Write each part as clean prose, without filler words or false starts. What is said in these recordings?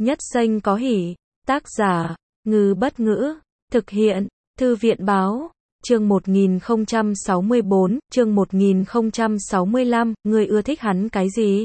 Nhất xanh có hỉ. Tác giả, Ngư Bất Ngữ. Thực hiện, Thư viện Báo. Chương 1064, chương 1065, ngươi ưa thích hắn cái gì?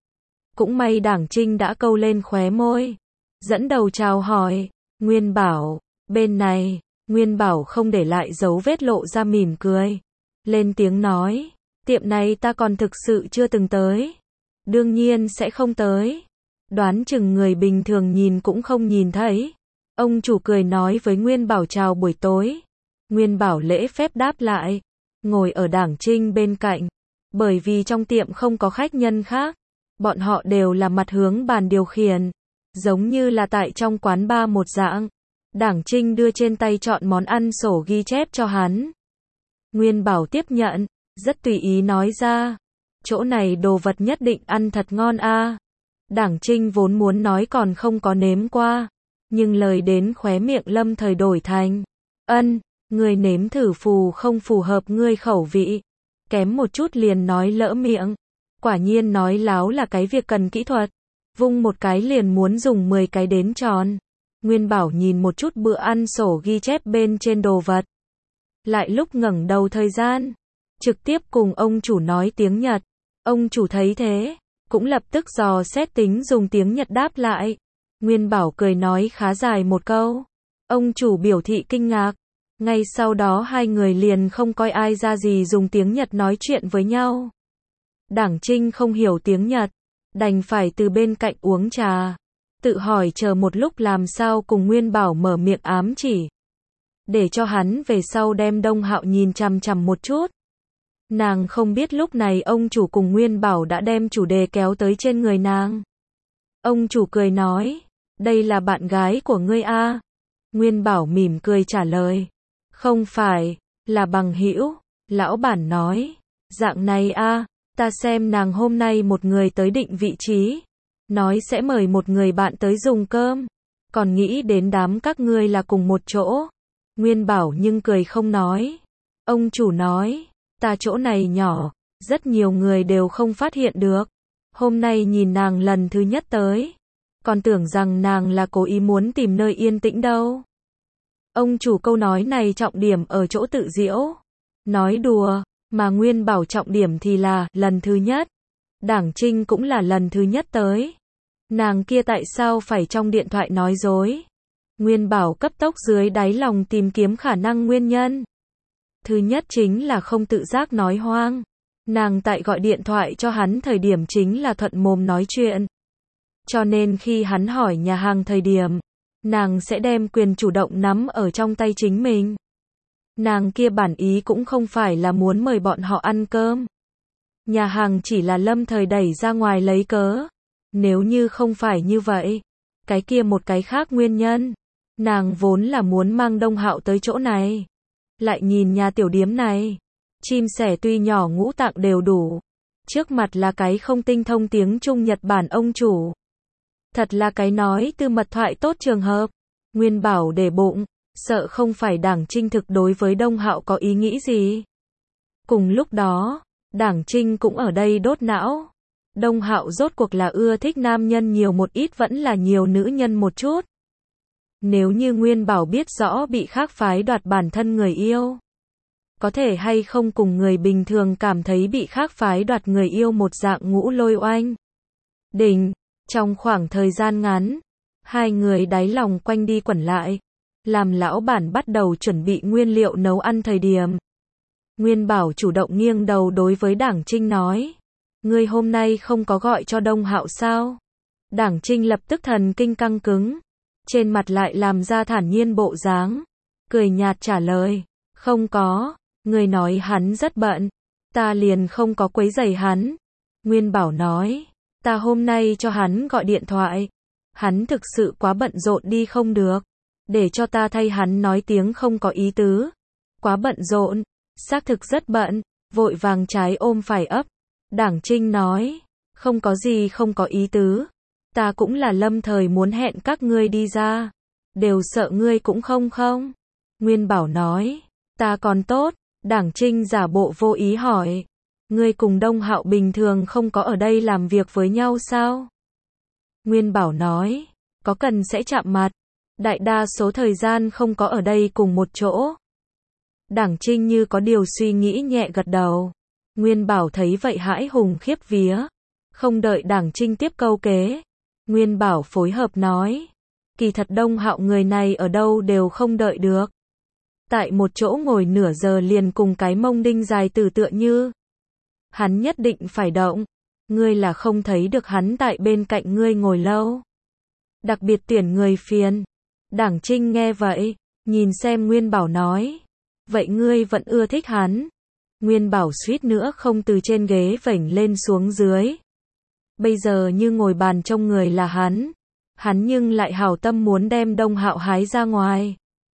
Cũng may Đảng Trinh đã câu lên khóe môi. Dẫn đầu chào hỏi. Nguyên Bảo, bên này. Nguyên Bảo không để lại dấu vết, lộ ra mỉm cười. Lên tiếng nói, tiệm này ta còn thực sự chưa từng tới. Đương nhiên sẽ không tới. Đoán chừng người bình thường nhìn cũng không nhìn thấy. Ông chủ cười nói với Nguyên Bảo chào buổi tối. Nguyên Bảo lễ phép đáp lại. Ngồi ở Đảng Trinh bên cạnh. Bởi vì trong tiệm không có khách nhân khác. Bọn họ đều là mặt hướng bàn điều khiển. Giống như là tại trong quán bar một dạng. Đảng Trinh đưa trên tay chọn món ăn sổ ghi chép cho hắn. Nguyên Bảo tiếp nhận. Rất tùy ý nói ra. Chỗ này đồ vật nhất định ăn thật ngon a. Đảng Trinh vốn muốn nói còn không có nếm qua. Nhưng lời đến khóe miệng lâm thời đổi thành. Ngươi nếm thử không phù hợp ngươi khẩu vị. Kém một chút liền nói lỡ miệng. Quả nhiên nói láo là cái việc cần kỹ thuật. Vung một cái liền muốn dùng 10 cái đến tròn. Nguyên Bảo nhìn một chút bữa ăn sổ ghi chép bên trên đồ vật. Lại lúc ngẩng đầu thời gian. Trực tiếp cùng ông chủ nói tiếng Nhật. Ông chủ thấy thế. Cũng lập tức dò xét tính dùng tiếng Nhật đáp lại. Nguyên Bảo cười nói khá dài một câu. Ông chủ biểu thị kinh ngạc. Ngay sau đó hai người liền không coi ai ra gì dùng tiếng Nhật nói chuyện với nhau. Đảng Trinh không hiểu tiếng Nhật. Đành phải từ bên cạnh uống trà. Tự hỏi chờ một lúc làm sao cùng Nguyên Bảo mở miệng ám chỉ. Để cho hắn về sau đem Đông Hạo nhìn chằm chằm một chút. Nàng không biết lúc này ông chủ cùng Nguyên Bảo đã đem chủ đề kéo tới trên người nàng. Ông chủ cười nói, đây là bạn gái của ngươi a. Nguyên Bảo mỉm cười trả lời, không phải, là bằng hữu. Lão bản nói, dạng này a, ta xem nàng hôm nay một người tới định vị trí. Nói sẽ mời một người bạn tới dùng cơm. Còn nghĩ đến đám các ngươi là cùng một chỗ. Nguyên Bảo nhưng cười không nói. Ông chủ nói, ta chỗ này nhỏ, rất nhiều người đều không phát hiện được. Hôm nay nhìn nàng lần thứ nhất tới. Còn tưởng rằng nàng là cố ý muốn tìm nơi yên tĩnh đâu. Ông chủ câu nói này trọng điểm ở chỗ tự giễu. Nói đùa, mà Nguyên Bảo trọng điểm thì là lần thứ nhất. Đảng Trinh cũng là lần thứ nhất tới. Nàng kia tại sao phải trong điện thoại nói dối? Nguyên Bảo cấp tốc dưới đáy lòng tìm kiếm khả năng nguyên nhân. Thứ nhất chính là không tự giác nói hoang. Nàng tại gọi điện thoại cho hắn thời điểm chính là thuận mồm nói chuyện. Cho nên khi hắn hỏi nhà hàng thời điểm, nàng sẽ đem quyền chủ động nắm ở trong tay chính mình. Nàng kia bản ý cũng không phải là muốn mời bọn họ ăn cơm. Nhà hàng chỉ là lâm thời đẩy ra ngoài lấy cớ. Nếu như không phải như vậy, cái kia một cái khác nguyên nhân. Nàng vốn là muốn mang Đông Hạo tới chỗ này. Lại nhìn nhà tiểu điếm này. Chim sẻ tuy nhỏ ngũ tạng đều đủ. Trước mặt là cái không tinh thông tiếng Trung Nhật Bản ông chủ. Thật là cái nói từ mật thoại tốt trường hợp. Nguyên Bảo để bụng, sợ không phải Đảng Trinh thực đối với Đông Hạo có ý nghĩ gì. Cùng lúc đó, Đảng Trinh cũng ở đây đốt não. Đông Hạo rốt cuộc là ưa thích nam nhân nhiều một ít vẫn là nhiều nữ nhân một chút. Nếu như Nguyên Bảo biết rõ bị khác phái đoạt bản thân người yêu, có thể hay không cùng người bình thường cảm thấy bị khác phái đoạt người yêu một dạng ngũ lôi oanh đỉnh. Trong khoảng thời gian ngắn, hai người đáy lòng quanh đi quẩn lại, làm lão bản bắt đầu chuẩn bị nguyên liệu nấu ăn thời điểm. Nguyên Bảo chủ động nghiêng đầu đối với Đảng Trinh nói, ngươi hôm nay không có gọi cho Đông Hạo sao? Đảng Trinh lập tức thần kinh căng cứng, trên mặt lại làm ra thản nhiên bộ dáng, cười nhạt trả lời, không có, người nói hắn rất bận, ta liền không có quấy rầy hắn. Nguyên Bảo nói, ta hôm nay cho hắn gọi điện thoại, hắn thực sự quá bận rộn đi không được, để cho ta thay hắn nói tiếng không có ý tứ. Quá bận rộn, xác thực rất bận, vội vàng trái ôm phải ấp. Đảng Trinh nói, không có gì không có ý tứ, ta cũng là lâm thời muốn hẹn các ngươi đi ra, đều sợ ngươi cũng không. Nguyên Bảo nói, ta còn tốt. Đảng Trinh giả bộ vô ý hỏi, ngươi cùng Đông Hạo bình thường không có ở đây làm việc với nhau sao? Nguyên Bảo nói, có cần sẽ chạm mặt. Đại đa số thời gian không có ở đây cùng một chỗ. Đảng Trinh như có điều suy nghĩ nhẹ gật đầu. Nguyên Bảo thấy vậy hãi hùng khiếp vía. Không đợi Đảng Trinh tiếp câu kế. Nguyên Bảo phối hợp nói. Kỳ thật Đông Hạo người này ở đâu đều không đợi được. Tại một chỗ ngồi nửa giờ liền cùng cái mông đinh dài từ tựa như. Hắn nhất định phải động. Ngươi là không thấy được hắn tại bên cạnh ngươi ngồi lâu. Đặc biệt tuyển người phiền. Đảng Trinh nghe vậy, nhìn xem Nguyên Bảo nói. Vậy ngươi vẫn ưa thích hắn. Nguyên Bảo suýt nữa không từ trên ghế vểnh lên xuống dưới. Bây giờ như ngồi bàn trông người là hắn. Hắn nhưng lại hảo tâm muốn đem Đông Hạo hái ra ngoài.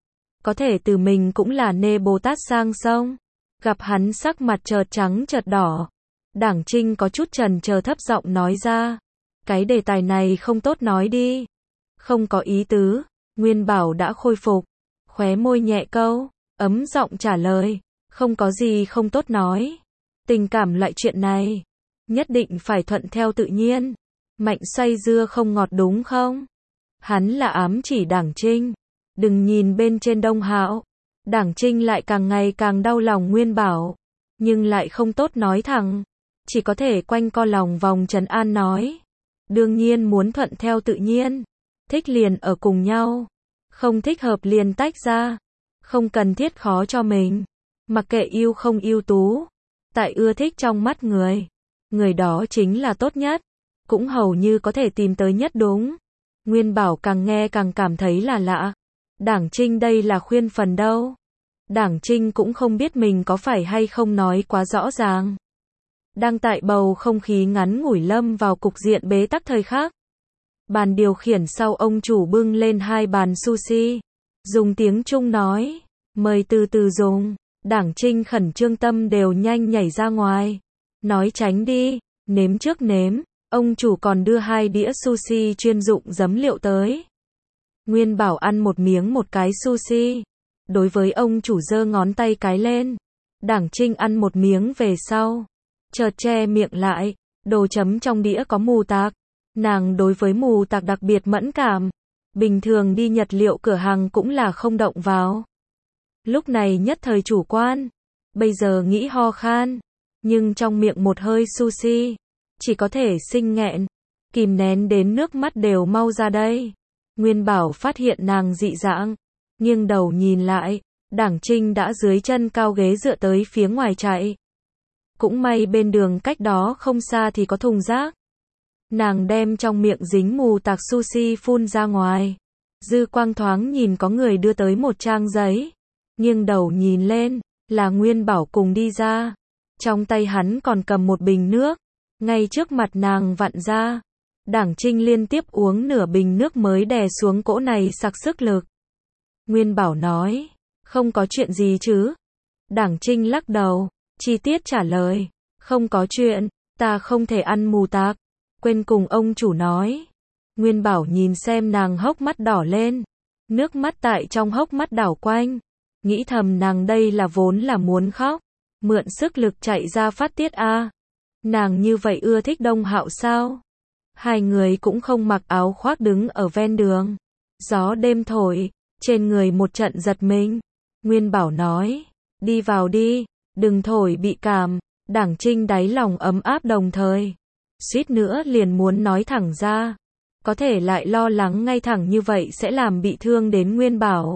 Có thể từ mình cũng là nê Bồ Tát sang sông. Gặp hắn sắc mặt chợt trắng chợt đỏ. Đảng Trinh có chút chần chờ thấp giọng nói ra. Cái đề tài này không tốt nói đi. Không có ý tứ. Nguyên Bảo đã khôi phục. Khóe môi nhẹ câu. Ấm giọng trả lời. Không có gì không tốt nói. Tình cảm loại chuyện này. Nhất định phải thuận theo tự nhiên. Mạnh xoay dưa không ngọt đúng không? Hắn là ám chỉ Đảng Trinh. Đừng nhìn bên trên Đông Hạo. Đảng Trinh lại càng ngày càng đau lòng Nguyên Bảo. Nhưng lại không tốt nói thẳng. Chỉ có thể quanh co lòng vòng trấn an nói. Đương nhiên muốn thuận theo tự nhiên. Thích liền ở cùng nhau. Không thích hợp liền tách ra. Không cần thiết khó cho mình. Mặc kệ yêu không yêu tú. Tại ưa thích trong mắt người. Người đó chính là tốt nhất. Cũng hầu như có thể tìm tới nhất đúng. Nguyên Bảo càng nghe càng cảm thấy là lạ. Đảng Trinh đây là khuyên phần đâu. Đảng Trinh cũng không biết mình có phải hay không nói quá rõ ràng. Đang tại bầu không khí ngắn ngủi lâm vào cục diện bế tắc thời khắc. Bàn điều khiển sau ông chủ bưng lên 2 bàn sushi. Dùng tiếng Trung nói. Mời từ từ dùng. Đảng Trinh khẩn trương tâm đều nhanh nhảy ra ngoài. Nói tránh đi. Nếm trước nếm. Ông chủ còn đưa 2 đĩa sushi chuyên dụng giấm liệu tới. Nguyên Bảo ăn một miếng một cái sushi. Đối với ông chủ giơ ngón tay cái lên. Đảng Trinh ăn một miếng về sau. Chợt che miệng lại. Đồ chấm trong đĩa có mù tạc. Nàng đối với mù tạc đặc biệt mẫn cảm. Bình thường đi nhật liệu cửa hàng cũng là không động vào. Lúc này nhất thời chủ quan. Bây giờ nghĩ ho khan. Nhưng trong miệng một hơi sushi. Chỉ có thể sinh nghẹn. Kìm nén đến nước mắt đều mau ra đây. Nguyên Bảo phát hiện nàng dị dạng. Nghiêng đầu nhìn lại. Đảng Trinh đã dưới chân cao ghế dựa tới phía ngoài chạy. Cũng may bên đường cách đó không xa thì có thùng rác. Nàng đem trong miệng dính mù tạc sushi phun ra ngoài. Dư quang thoáng nhìn có người đưa tới một trang giấy. Nghiêng đầu nhìn lên, là Nguyên Bảo cùng đi ra. Trong tay hắn còn cầm một bình nước. Ngay trước mặt nàng vặn ra. Đảng Trinh liên tiếp uống nửa bình nước mới đè xuống cỗ này sặc sức lực. Nguyên Bảo nói, không có chuyện gì chứ. Đảng Trinh lắc đầu, chi tiết trả lời, không có chuyện, ta không thể ăn mù tạc. Quên cùng ông chủ nói. Nguyên Bảo nhìn xem nàng hốc mắt đỏ lên. Nước mắt tại trong hốc mắt đảo quanh. Nghĩ thầm nàng đây là vốn là muốn khóc. Mượn sức lực chạy ra phát tiết a. Nàng như vậy ưa thích Đông Hạo sao? 2 người cũng không mặc áo khoác đứng ở ven đường. Gió đêm thổi, trên người một trận giật mình. Nguyên Bảo nói, đi vào đi, đừng thổi bị cảm. Đảng Trinh đáy lòng ấm áp đồng thời. Suýt nữa liền muốn nói thẳng ra. Có thể lại lo lắng ngay thẳng như vậy sẽ làm bị thương đến Nguyên Bảo.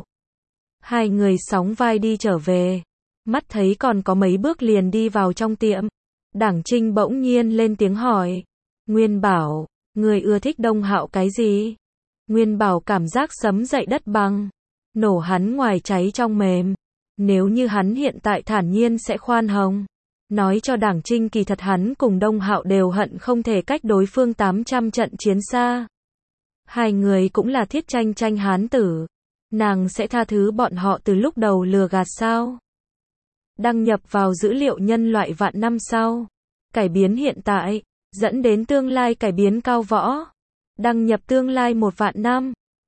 2 người sóng vai đi trở về. Mắt thấy còn có mấy bước liền đi vào trong tiệm. Đảng Trinh bỗng nhiên lên tiếng hỏi. Nguyên Bảo, người ưa thích Đông Hạo cái gì? Nguyên Bảo cảm giác sấm dậy đất bằng. Nổ hắn ngoài cháy trong mềm. Nếu như hắn hiện tại thản nhiên sẽ khoan hồng. Nói cho Đảng Trinh kỳ thật hắn cùng Đông Hạo đều hận không thể cách đối phương 800 trận chiến xa. 2 người cũng là thiết tranh hán tử. Nàng sẽ tha thứ bọn họ từ lúc đầu lừa gạt sao? Đăng nhập vào dữ liệu nhân loại vạn năm sau. Cải biến hiện tại, dẫn đến tương lai cải biến cao võ. Đăng nhập tương lai 1 vạn năm.